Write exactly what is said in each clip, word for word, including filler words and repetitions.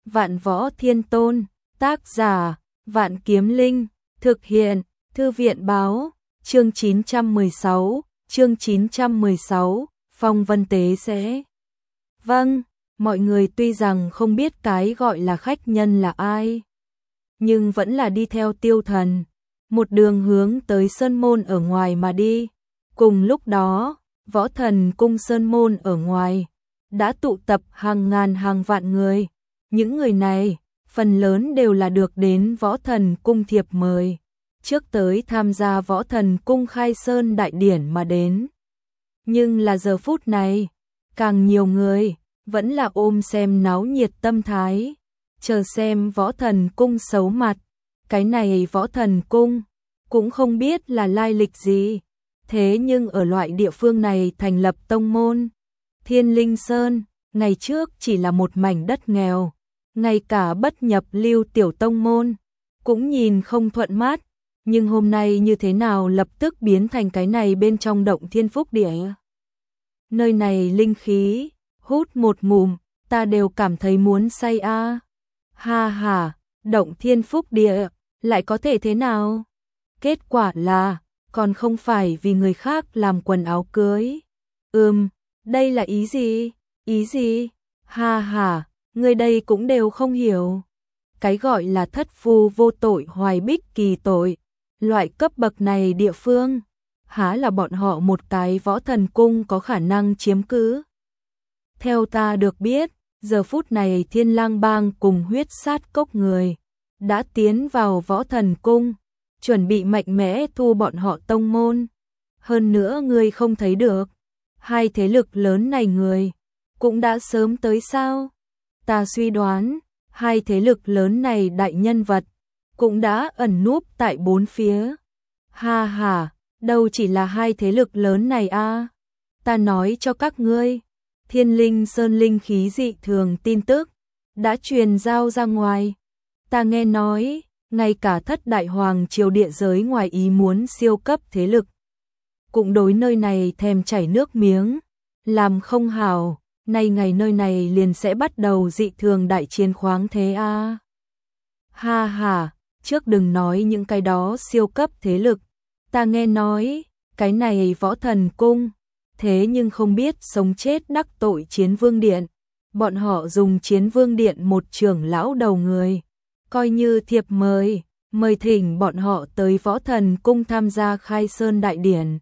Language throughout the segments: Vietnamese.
Vạn Võ Thiên Tôn, tác giả, Vạn Kiếm Linh, thực hiện, Thư viện báo, chương chín trăm mười sáu, chương chín trăm mười sáu, Phong Vân Tế sẽ. Vâng, mọi người tuy rằng không biết cái gọi là khách nhân là ai, nhưng vẫn là đi theo Tiêu Thần, một đường hướng tới Sơn Môn ở ngoài mà đi. Cùng lúc đó, Võ Thần Cung Sơn Môn ở ngoài đã tụ tập hàng ngàn hàng vạn người. Những người này, phần lớn đều là được đến Võ Thần Cung thiệp mời, trước tới tham gia Võ Thần Cung khai sơn đại điển mà đến. Nhưng là giờ phút này, càng nhiều người vẫn là ôm xem náo nhiệt tâm thái, chờ xem Võ Thần Cung xấu mặt. Cái này Võ Thần Cung cũng không biết là lai lịch gì, thế nhưng ở loại địa phương này thành lập tông môn. Thiên Linh Sơn, ngày trước chỉ là một mảnh đất nghèo, ngay cả bất nhập lưu tiểu tông môn cũng nhìn không thuận mắt, nhưng hôm nay như thế nào lập tức biến thành cái này bên trong động thiên phúc địa. Nơi này linh khí, hút một ngụm, ta đều cảm thấy muốn say a. À. Ha ha, động thiên phúc địa, lại có thể thế nào? Kết quả là, còn không phải vì người khác làm quần áo cưới. Ừm, đây là ý gì? Ý gì? Ha ha, người đây cũng đều không hiểu. Cái gọi là thất phu vô tội hoài bích kỳ tội, loại cấp bậc này địa phương, há là bọn họ một cái Võ Thần Cung có khả năng chiếm cứ. Theo ta được biết, giờ phút này Thiên Lang Bang cùng Huyết Sát Cốc người đã tiến vào Võ Thần Cung, chuẩn bị mạnh mẽ thu bọn họ tông môn. Hơn nữa người không thấy được, hai thế lực lớn này người cũng đã sớm tới sao? Ta suy đoán, hai thế lực lớn này đại nhân vật cũng đã ẩn núp tại bốn phía. Ha ha, đâu chỉ là hai thế lực lớn này a. À. Ta nói cho các ngươi, Thiên Linh Sơn linh khí dị thường tin tức đã truyền giao ra ngoài. Ta nghe nói, ngay cả thất đại hoàng triều địa giới ngoài ý muốn siêu cấp thế lực cũng đối nơi này thèm chảy nước miếng, làm không hảo, nay ngày nơi này liền sẽ bắt đầu dị thường đại chiến khoáng thế a. À. Ha ha, trước đừng nói những cái đó siêu cấp thế lực, ta nghe nói, cái này Võ Thần Cung, thế nhưng không biết sống chết đắc tội Chiến Vương Điện, bọn họ dùng Chiến Vương Điện một trưởng lão đầu người, coi như thiệp mời, mời thỉnh bọn họ tới Võ Thần Cung tham gia khai sơn đại điển.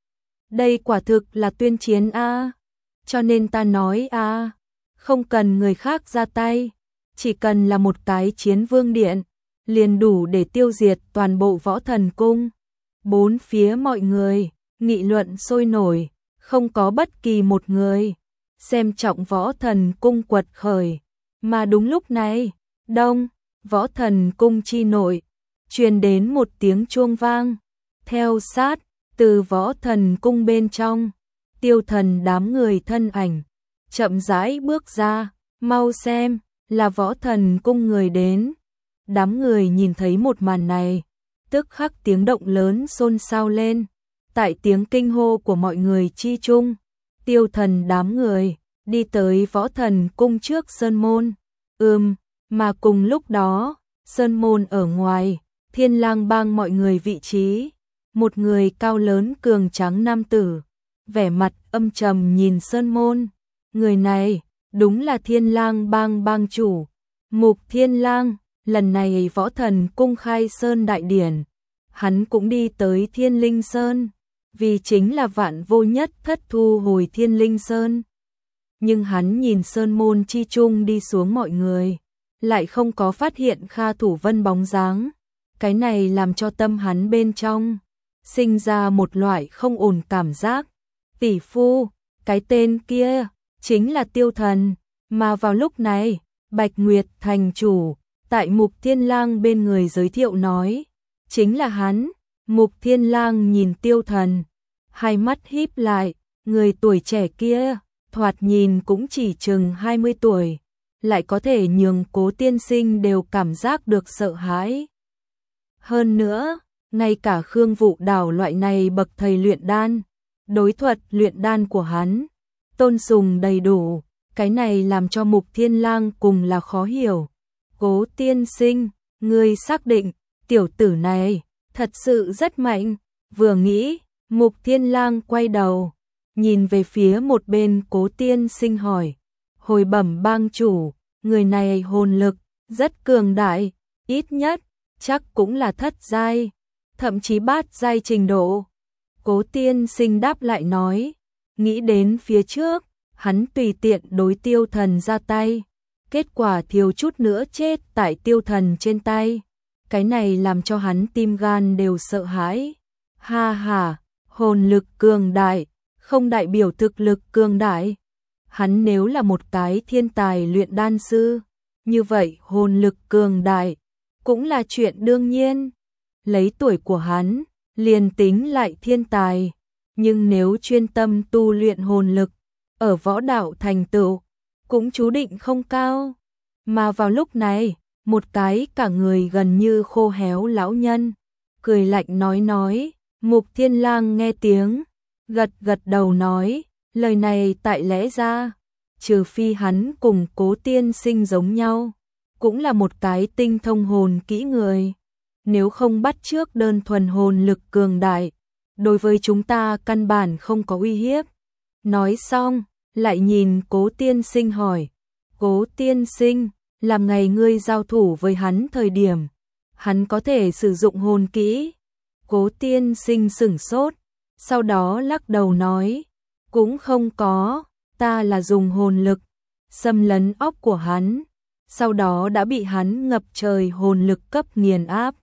Đây quả thực là tuyên chiến a. À. Cho nên ta nói a, à, không cần người khác ra tay, chỉ cần là một cái Chiến Vương Điện, liền đủ để tiêu diệt toàn bộ Võ Thần Cung. Bốn phía mọi người nghị luận sôi nổi, không có bất kỳ một người xem trọng Võ Thần Cung quật khởi. Mà đúng lúc này, đông, Võ Thần Cung chi nội, truyền đến một tiếng chuông vang. Theo sát, từ Võ Thần Cung bên trong, Tiêu Thần đám người thân ảnh chậm rãi bước ra, mau xem, là Võ Thần Cung người đến. Đám người nhìn thấy một màn này, tức khắc tiếng động lớn xôn xao lên. Tại tiếng kinh hô của mọi người chi chung, Tiêu Thần đám người đi tới Võ Thần Cung trước Sơn Môn. Ừm, mà cùng lúc đó, Sơn Môn ở ngoài, Thiên Lang Bang mọi người vị trí, một người cao lớn cường tráng nam tử, vẻ mặt âm trầm nhìn Sơn Môn. Người này, đúng là Thiên Lang Bang bang chủ, Mục Thiên Lang. Lần này Võ Thần Cung khai sơn đại điển, hắn cũng đi tới Thiên Linh Sơn, vì chính là vạn vô nhất thất thu hồi Thiên Linh Sơn. Nhưng hắn nhìn Sơn Môn chi chung đi xuống mọi người, lại không có phát hiện Kha Thủ Vân bóng dáng. Cái này làm cho tâm hắn bên trong sinh ra một loại không ổn cảm giác. Tỷ phu, cái tên kia chính là Tiêu Thần, mà vào lúc này, Bạch Nguyệt thành chủ tại Mục Thiên Lang bên người giới thiệu nói, chính là hắn. Mục Thiên Lang nhìn Tiêu Thần, hai mắt híp lại, người tuổi trẻ kia, thoạt nhìn cũng chỉ chừng hai mươi tuổi, lại có thể nhường Cố tiên sinh đều cảm giác được sợ hãi. Hơn nữa, ngay cả Khương Vũ Đào loại này bậc thầy luyện đan, đối thuật luyện đan của hắn, tôn sùng đầy đủ, cái này làm cho Mục Thiên Lang cùng là khó hiểu. Cố tiên sinh, ngươi xác định, tiểu tử này, thật sự rất mạnh. Vừa nghĩ, Mục Thiên Lang quay đầu, nhìn về phía một bên Cố tiên sinh hỏi. Hồi bẩm bang chủ, người này hồn lực, rất cường đại, ít nhất, chắc cũng là thất giai, thậm chí bát giai trình độ. Cố tiên sinh đáp lại nói, nghĩ đến phía trước, hắn tùy tiện đối tiêu thần ra tay, kết quả thiếu chút nữa chết tại tiêu thần trên tay. Cái này làm cho hắn tim gan đều sợ hãi. Ha ha, hồn lực cường đại, không đại biểu thực lực cường đại. Hắn nếu là một cái thiên tài luyện đan sư, như vậy hồn lực cường đại cũng là chuyện đương nhiên. Lấy tuổi của hắn, liền tính lại thiên tài, nhưng nếu chuyên tâm tu luyện hồn lực, ở võ đạo thành tựu, cũng chú định không cao. Mà vào lúc này, một cái cả người gần như khô héo lão nhân, cười lạnh nói nói, Mục Thiên Lang nghe tiếng, gật gật đầu nói, lời này tại lẽ ra, trừ phi hắn cùng Cố tiên sinh giống nhau, cũng là một cái tinh thông hồn kỹ người, nếu không bắt chước đơn thuần hồn lực cường đại, đối với chúng ta căn bản không có uy hiếp. Nói xong, lại nhìn Cố tiên sinh hỏi, Cố tiên sinh, làm ngày ngươi giao thủ với hắn thời điểm, hắn có thể sử dụng hồn kỹ? Cố tiên sinh sửng sốt, sau đó lắc đầu nói, cũng không có, ta là dùng hồn lực, xâm lấn óc của hắn, sau đó đã bị hắn ngập trời hồn lực cấp nghiền áp.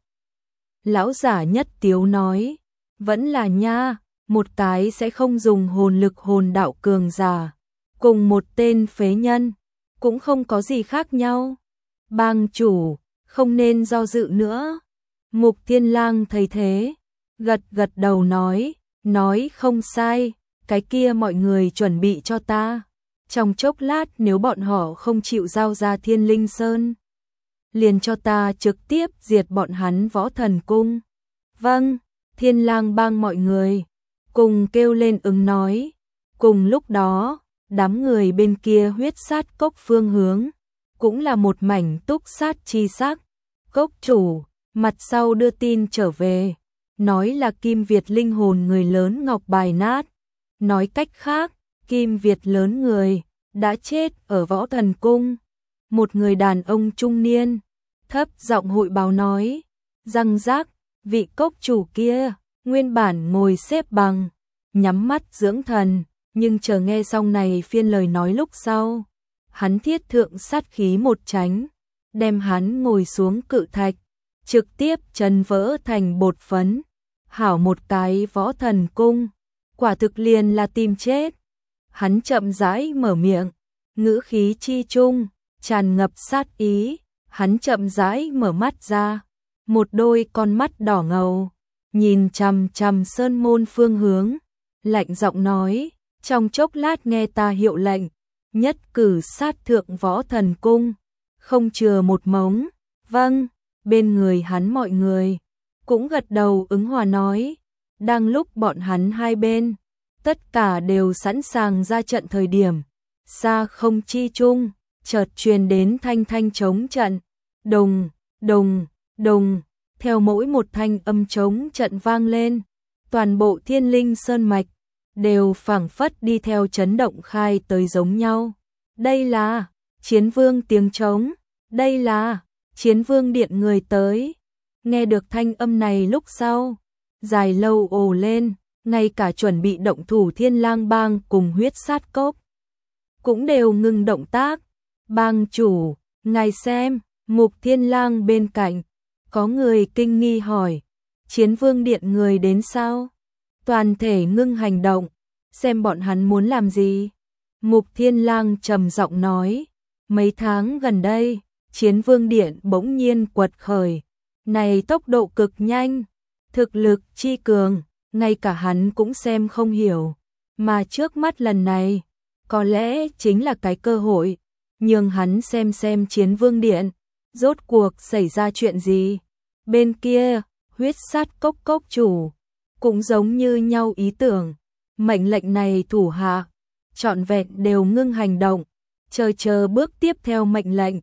Lão giả nhất tiếu nói, vẫn là nha, một cái sẽ không dùng hồn lực hồn đạo cường giả, cùng một tên phế nhân, cũng không có gì khác nhau. Bang chủ, không nên do dự nữa. Mục Thiên Lang thấy thế, gật gật đầu nói, nói không sai, cái kia mọi người chuẩn bị cho ta. Trong chốc lát nếu bọn họ không chịu giao ra Thiên Linh Sơn, liền cho ta trực tiếp diệt bọn hắn Võ Thần Cung. Vâng, Thiên Lang bang mọi người, cùng kêu lên ứng nói. Cùng lúc đó, đám người bên kia huyết sát cốc phương hướng, cũng là một mảnh túc sát chi sắc. Cốc chủ, mặt sau đưa tin trở về, nói là Kim Việt linh hồn người lớn ngọc bài nát. Nói cách khác, Kim Việt lớn người, đã chết ở Võ Thần Cung. Một người đàn ông trung niên, thấp giọng hội báo nói, răng rác, vị cốc chủ kia, nguyên bản ngồi xếp bằng, nhắm mắt dưỡng thần, nhưng chờ nghe xong này phiên lời nói lúc sau, hắn thiết thượng sát khí một tránh, đem hắn ngồi xuống cự thạch, trực tiếp chấn vỡ thành bột phấn. Hảo một cái Võ Thần Cung, quả thực liền là tìm chết. Hắn chậm rãi mở miệng, ngữ khí chi trung, tràn ngập sát ý, hắn chậm rãi mở mắt ra, một đôi con mắt đỏ ngầu, nhìn chằm chằm sơn môn phương hướng, lạnh giọng nói, trong chốc lát nghe ta hiệu lệnh, nhất cử sát thượng Võ Thần Cung, không chừa một mống. Vâng, bên người hắn mọi người cũng gật đầu ứng hòa nói. Đang lúc bọn hắn hai bên, tất cả đều sẵn sàng ra trận thời điểm, xa không chi chung, chợt truyền đến thanh thanh trống trận, đùng, đùng, đùng, theo mỗi một thanh âm trống trận vang lên, toàn bộ Thiên Linh Sơn mạch đều phảng phất đi theo chấn động khai tới giống nhau. Đây là Chiến Vương tiếng trống, đây là Chiến Vương điện người tới. Nghe được thanh âm này lúc sau, dài lâu ồ lên, ngay cả chuẩn bị động thủ Thiên Lang bang cùng huyết sát cốc cũng đều ngừng động tác. Bang chủ, ngài xem, Mục Thiên Lang bên cạnh, có người kinh nghi hỏi, Chiến Vương điện người đến sao? Toàn thể ngưng hành động, xem bọn hắn muốn làm gì. Mục Thiên Lang trầm giọng nói, mấy tháng gần đây, Chiến Vương điện bỗng nhiên quật khởi, này tốc độ cực nhanh, thực lực chi cường, ngay cả hắn cũng xem không hiểu, mà trước mắt lần này, có lẽ chính là cái cơ hội, nhường hắn xem xem Chiến Vương điện, rốt cuộc xảy ra chuyện gì. Bên kia, huyết sát cốc cốc chủ, cũng giống như nhau ý tưởng, mệnh lệnh này thủ hạ, trọn vẹn đều ngưng hành động, chờ chờ bước tiếp theo mệnh lệnh.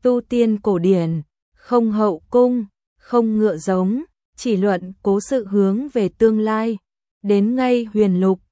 tu tiên cổ điển, không hậu cung, không ngựa giống, chỉ luận cố sự hướng về tương lai. Đến ngay huyền lục,